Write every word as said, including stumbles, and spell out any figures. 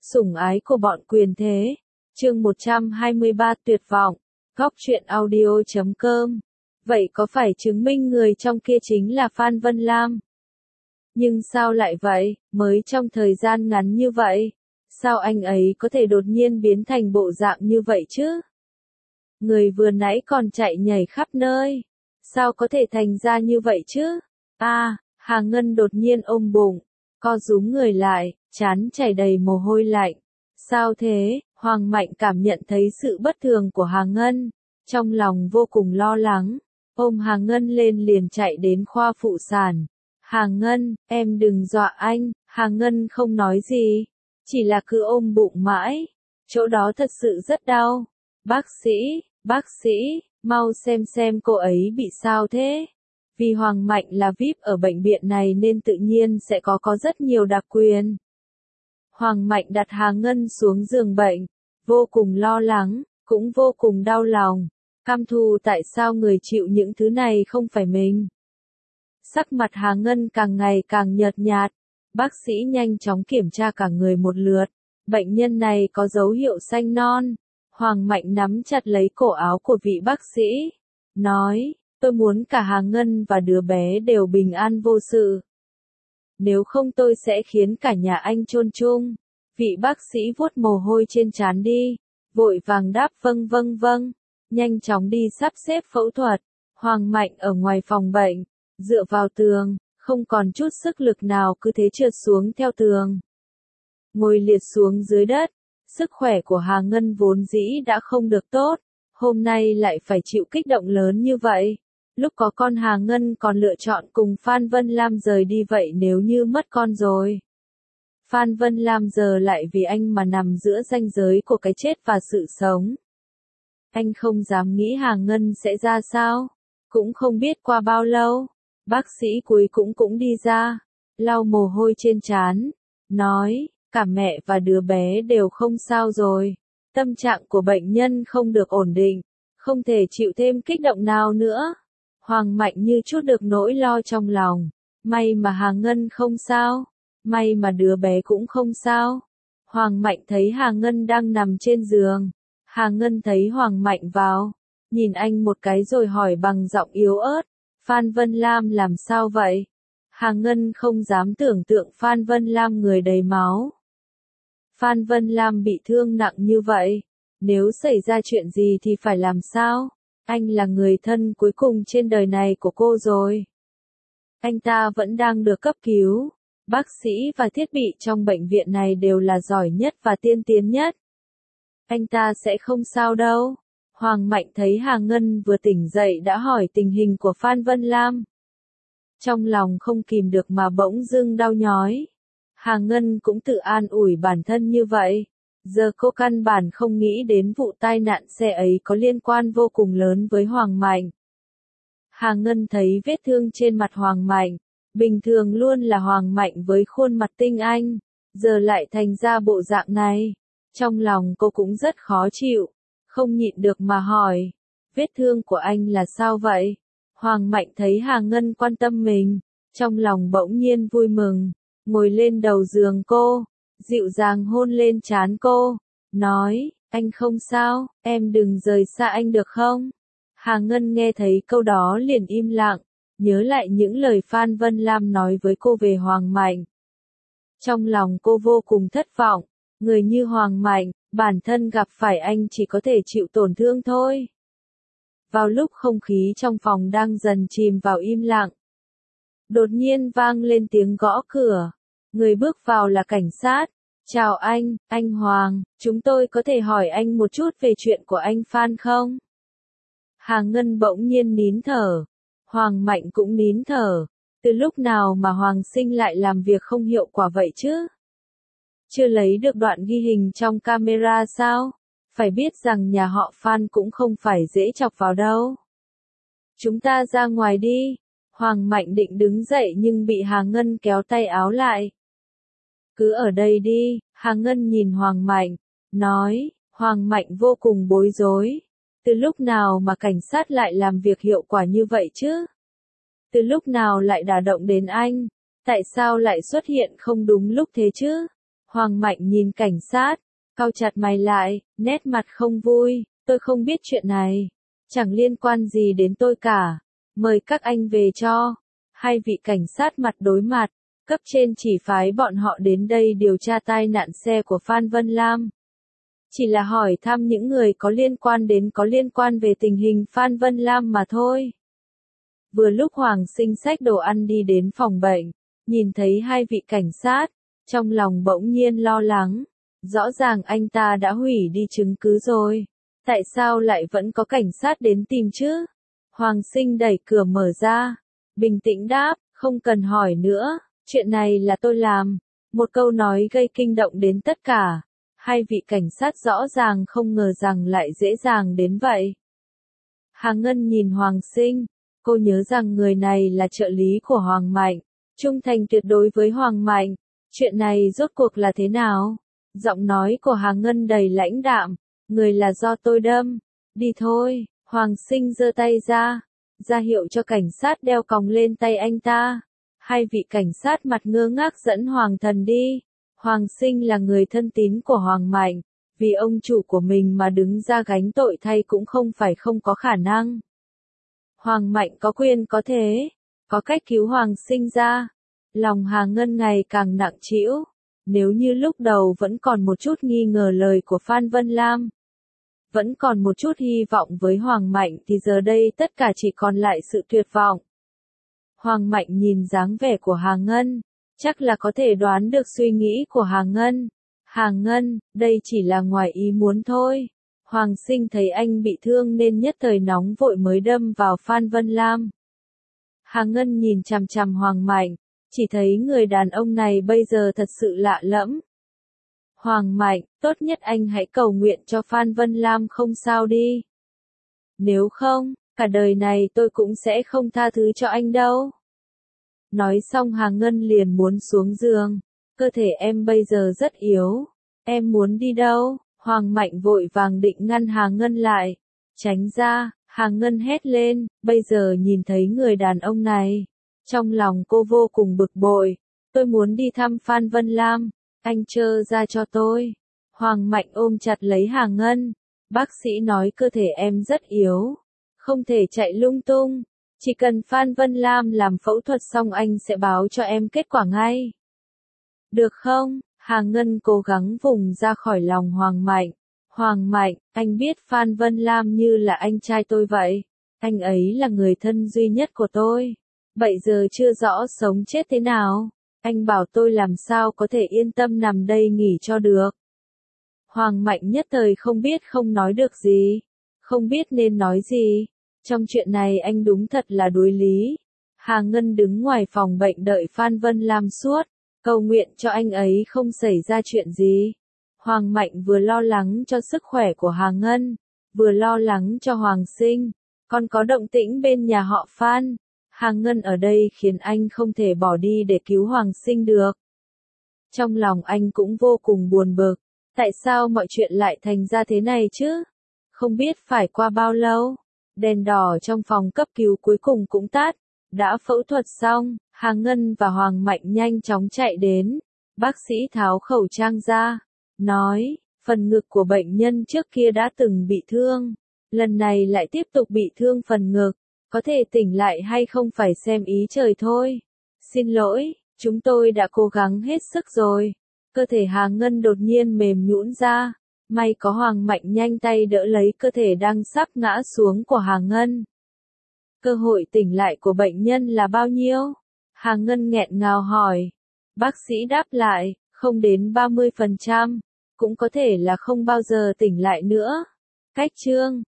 Sủng ái của bọn quyền thế. Chương một trăm hai mươi ba tuyệt vọng. Góc truyện audio chấm com. Vậy có phải chứng minh người trong kia chính là Phan Vân Lam? Nhưng sao lại vậy, mới trong thời gian ngắn như vậy? Sao anh ấy có thể đột nhiên biến thành bộ dạng như vậy chứ? Người vừa nãy còn chạy nhảy khắp nơi. Sao có thể thành ra như vậy chứ? À, Hà Ngân đột nhiên ôm bụng, co rúm người lại, trán chảy đầy mồ hôi lạnh. Sao thế? Hoàng Mạnh cảm nhận thấy sự bất thường của Hà Ngân, trong lòng vô cùng lo lắng, ôm Hà Ngân lên liền chạy đến khoa phụ sản. Hà Ngân, em đừng dọa anh. Hà Ngân không nói gì, chỉ là cứ ôm bụng mãi, chỗ đó thật sự rất đau. Bác sĩ, bác sĩ, mau xem xem cô ấy bị sao thế. Vì Hoàng Mạnh là vi ai pi ở bệnh viện này nên tự nhiên sẽ có có rất nhiều đặc quyền. Hoàng Mạnh đặt Hà Ngân xuống giường bệnh, vô cùng lo lắng, cũng vô cùng đau lòng, căm thù tại sao người chịu những thứ này không phải mình. Sắc mặt Hà Ngân càng ngày càng nhợt nhạt, bác sĩ nhanh chóng kiểm tra cả người một lượt, bệnh nhân này có dấu hiệu xanh non. Hoàng Mạnh nắm chặt lấy cổ áo của vị bác sĩ, nói, tôi muốn cả Hà Ngân và đứa bé đều bình an vô sự. Nếu không tôi sẽ khiến cả nhà anh chôn chung. Vị bác sĩ vuốt mồ hôi trên trán đi, vội vàng đáp vâng vâng vâng, nhanh chóng đi sắp xếp phẫu thuật. Hoàng Mạnh ở ngoài phòng bệnh, dựa vào tường, không còn chút sức lực nào cứ thế trượt xuống theo tường. Ngồi liệt xuống dưới đất, sức khỏe của Hà Ngân vốn dĩ đã không được tốt, hôm nay lại phải chịu kích động lớn như vậy. Lúc có con Hà Ngân còn lựa chọn cùng Phan Vân Lam rời đi, vậy nếu như mất con rồi. Phan Vân Lam giờ lại vì anh mà nằm giữa ranh giới của cái chết và sự sống. Anh không dám nghĩ Hà Ngân sẽ ra sao, cũng không biết qua bao lâu, bác sĩ cuối cũng cũng đi ra, lau mồ hôi trên trán, nói, cả mẹ và đứa bé đều không sao rồi, tâm trạng của bệnh nhân không được ổn định, không thể chịu thêm kích động nào nữa. Hoàng Mạnh như chút được nỗi lo trong lòng, may mà Hà Ngân không sao, may mà đứa bé cũng không sao. Hoàng Mạnh thấy Hà Ngân đang nằm trên giường, Hà Ngân thấy Hoàng Mạnh vào, nhìn anh một cái rồi hỏi bằng giọng yếu ớt, Phan Vân Lam làm sao vậy? Hà Ngân không dám tưởng tượng Phan Vân Lam người đầy máu. Phan Vân Lam bị thương nặng như vậy, nếu xảy ra chuyện gì thì phải làm sao? Anh là người thân cuối cùng trên đời này của cô rồi. Anh ta vẫn đang được cấp cứu. Bác sĩ và thiết bị trong bệnh viện này đều là giỏi nhất và tiên tiến nhất. Anh ta sẽ không sao đâu. Hoàng Mạnh thấy Hà Ngân vừa tỉnh dậy đã hỏi tình hình của Phan Vân Lam. Trong lòng không kìm được mà bỗng dưng đau nhói. Hà Ngân cũng tự an ủi bản thân như vậy. Giờ cô căn bản không nghĩ đến vụ tai nạn xe ấy có liên quan vô cùng lớn với Hoàng Mạnh. Hà Ngân thấy vết thương trên mặt Hoàng Mạnh, bình thường luôn là Hoàng Mạnh với khuôn mặt tinh anh, giờ lại thành ra bộ dạng này. Trong lòng cô cũng rất khó chịu, không nhịn được mà hỏi, vết thương của anh là sao vậy? Hoàng Mạnh thấy Hà Ngân quan tâm mình, trong lòng bỗng nhiên vui mừng, ngồi lên đầu giường cô, dịu dàng hôn lên trán cô, nói, anh không sao, em đừng rời xa anh được không? Hà Ngân nghe thấy câu đó liền im lặng, nhớ lại những lời Phan Vân Lam nói với cô về Hoàng Mạnh. Trong lòng cô vô cùng thất vọng, người như Hoàng Mạnh, bản thân gặp phải anh chỉ có thể chịu tổn thương thôi. Vào lúc không khí trong phòng đang dần chìm vào im lặng, đột nhiên vang lên tiếng gõ cửa. Người bước vào là cảnh sát. Chào anh, anh Hoàng, chúng tôi có thể hỏi anh một chút về chuyện của anh Phan không? Hà Ngân bỗng nhiên nín thở. Hoàng Mạnh cũng nín thở. Từ lúc nào mà Hoàng Sinh lại làm việc không hiệu quả vậy chứ? Chưa lấy được đoạn ghi hình trong camera sao? Phải biết rằng nhà họ Phan cũng không phải dễ chọc vào đâu. Chúng ta ra ngoài đi. Hoàng Mạnh định đứng dậy nhưng bị Hà Ngân kéo tay áo lại. Cứ ở đây đi. Hà Ngân nhìn Hoàng Mạnh, nói, Hoàng Mạnh vô cùng bối rối. Từ lúc nào mà cảnh sát lại làm việc hiệu quả như vậy chứ? Từ lúc nào lại đả động đến anh? Tại sao lại xuất hiện không đúng lúc thế chứ? Hoàng Mạnh nhìn cảnh sát, cau chặt mày lại, nét mặt không vui, tôi không biết chuyện này, chẳng liên quan gì đến tôi cả, mời các anh về cho. Hai vị cảnh sát mặt đối mặt, cấp trên chỉ phái bọn họ đến đây điều tra tai nạn xe của Phan Vân Lam. Chỉ là hỏi thăm những người có liên quan đến có liên quan về tình hình Phan Vân Lam mà thôi. Vừa lúc Hoàng Sinh xách đồ ăn đi đến phòng bệnh, nhìn thấy hai vị cảnh sát, trong lòng bỗng nhiên lo lắng. Rõ ràng anh ta đã hủy đi chứng cứ rồi. Tại sao lại vẫn có cảnh sát đến tìm chứ? Hoàng Sinh đẩy cửa mở ra, bình tĩnh đáp, không cần hỏi nữa, chuyện này là tôi làm. Một câu nói gây kinh động đến tất cả. Hai vị cảnh sát rõ ràng không ngờ rằng lại dễ dàng đến vậy. Hà Ngân nhìn Hoàng Sinh, cô nhớ rằng người này là trợ lý của Hoàng Mạnh, trung thành tuyệt đối với Hoàng Mạnh. Chuyện này rốt cuộc là thế nào? Giọng nói của Hà Ngân đầy lãnh đạm, người là do tôi đâm. Đi thôi, Hoàng Sinh giơ tay ra, ra hiệu cho cảnh sát đeo còng lên tay anh ta. Hai vị cảnh sát mặt ngơ ngác dẫn Hoàng Thần đi. Hoàng Sinh là người thân tín của Hoàng Mạnh, vì ông chủ của mình mà đứng ra gánh tội thay cũng không phải không có khả năng. Hoàng Mạnh có quyền có thế, có cách cứu Hoàng Sinh ra. Lòng Hà Ngân ngày càng nặng trĩu, nếu như lúc đầu vẫn còn một chút nghi ngờ lời của Phan Vân Lam, vẫn còn một chút hy vọng với Hoàng Mạnh thì giờ đây tất cả chỉ còn lại sự tuyệt vọng. Hoàng Mạnh nhìn dáng vẻ của Hà Ngân, chắc là có thể đoán được suy nghĩ của Hà Ngân. Hà Ngân, đây chỉ là ngoài ý muốn thôi. Hoàng Sinh thấy anh bị thương nên nhất thời nóng vội mới đâm vào Phan Vân Lam. Hà Ngân nhìn chằm chằm Hoàng Mạnh, chỉ thấy người đàn ông này bây giờ thật sự lạ lẫm. Hoàng Mạnh, tốt nhất anh hãy cầu nguyện cho Phan Vân Lam không sao đi. Nếu không, cả đời này tôi cũng sẽ không tha thứ cho anh đâu. Nói xong Hà Ngân liền muốn xuống giường. Cơ thể em bây giờ rất yếu. Em muốn đi đâu? Hoàng Mạnh vội vàng định ngăn Hà Ngân lại. Tránh ra, Hà Ngân hét lên, bây giờ nhìn thấy người đàn ông này. Trong lòng cô vô cùng bực bội. Tôi muốn đi thăm Phan Vân Lam. Anh trơ ra cho tôi. Hoàng Mạnh ôm chặt lấy Hà Ngân. Bác sĩ nói cơ thể em rất yếu. Không thể chạy lung tung. Chỉ cần Phan Vân Lam làm phẫu thuật xong anh sẽ báo cho em kết quả ngay. Được không? Hà Ngân cố gắng vùng ra khỏi lòng Hoàng Mạnh. Hoàng Mạnh, anh biết Phan Vân Lam như là anh trai tôi vậy. Anh ấy là người thân duy nhất của tôi. Vậy giờ chưa rõ sống chết thế nào. Anh bảo tôi làm sao có thể yên tâm nằm đây nghỉ cho được. Hoàng Mạnh nhất thời không biết không nói được gì. Không biết nên nói gì. Trong chuyện này anh đúng thật là đuối lý. Hà Ngân đứng ngoài phòng bệnh đợi Phan Vân Lam suốt, cầu nguyện cho anh ấy không xảy ra chuyện gì. Hoàng Mạnh vừa lo lắng cho sức khỏe của Hà Ngân, vừa lo lắng cho Hoàng Sinh, còn có động tĩnh bên nhà họ Phan. Hà Ngân ở đây khiến anh không thể bỏ đi để cứu Hoàng Sinh được. Trong lòng anh cũng vô cùng buồn bực, tại sao mọi chuyện lại thành ra thế này chứ? Không biết phải qua bao lâu. Đèn đỏ trong phòng cấp cứu cuối cùng cũng tắt. Đã phẫu thuật xong, Hà Ngân và Hoàng Mạnh nhanh chóng chạy đến. Bác sĩ tháo khẩu trang ra, nói, phần ngực của bệnh nhân trước kia đã từng bị thương. Lần này lại tiếp tục bị thương phần ngực. Có thể tỉnh lại hay không phải xem ý trời thôi. Xin lỗi, chúng tôi đã cố gắng hết sức rồi. Cơ thể Hà Ngân đột nhiên mềm nhũn ra. May có Hoàng Mạnh nhanh tay đỡ lấy cơ thể đang sắp ngã xuống của Hà Ngân. Cơ hội tỉnh lại của bệnh nhân là bao nhiêu? Hà Ngân nghẹn ngào hỏi. Bác sĩ đáp lại, không đến ba mươi phần trăm, cũng có thể là không bao giờ tỉnh lại nữa. Cách chương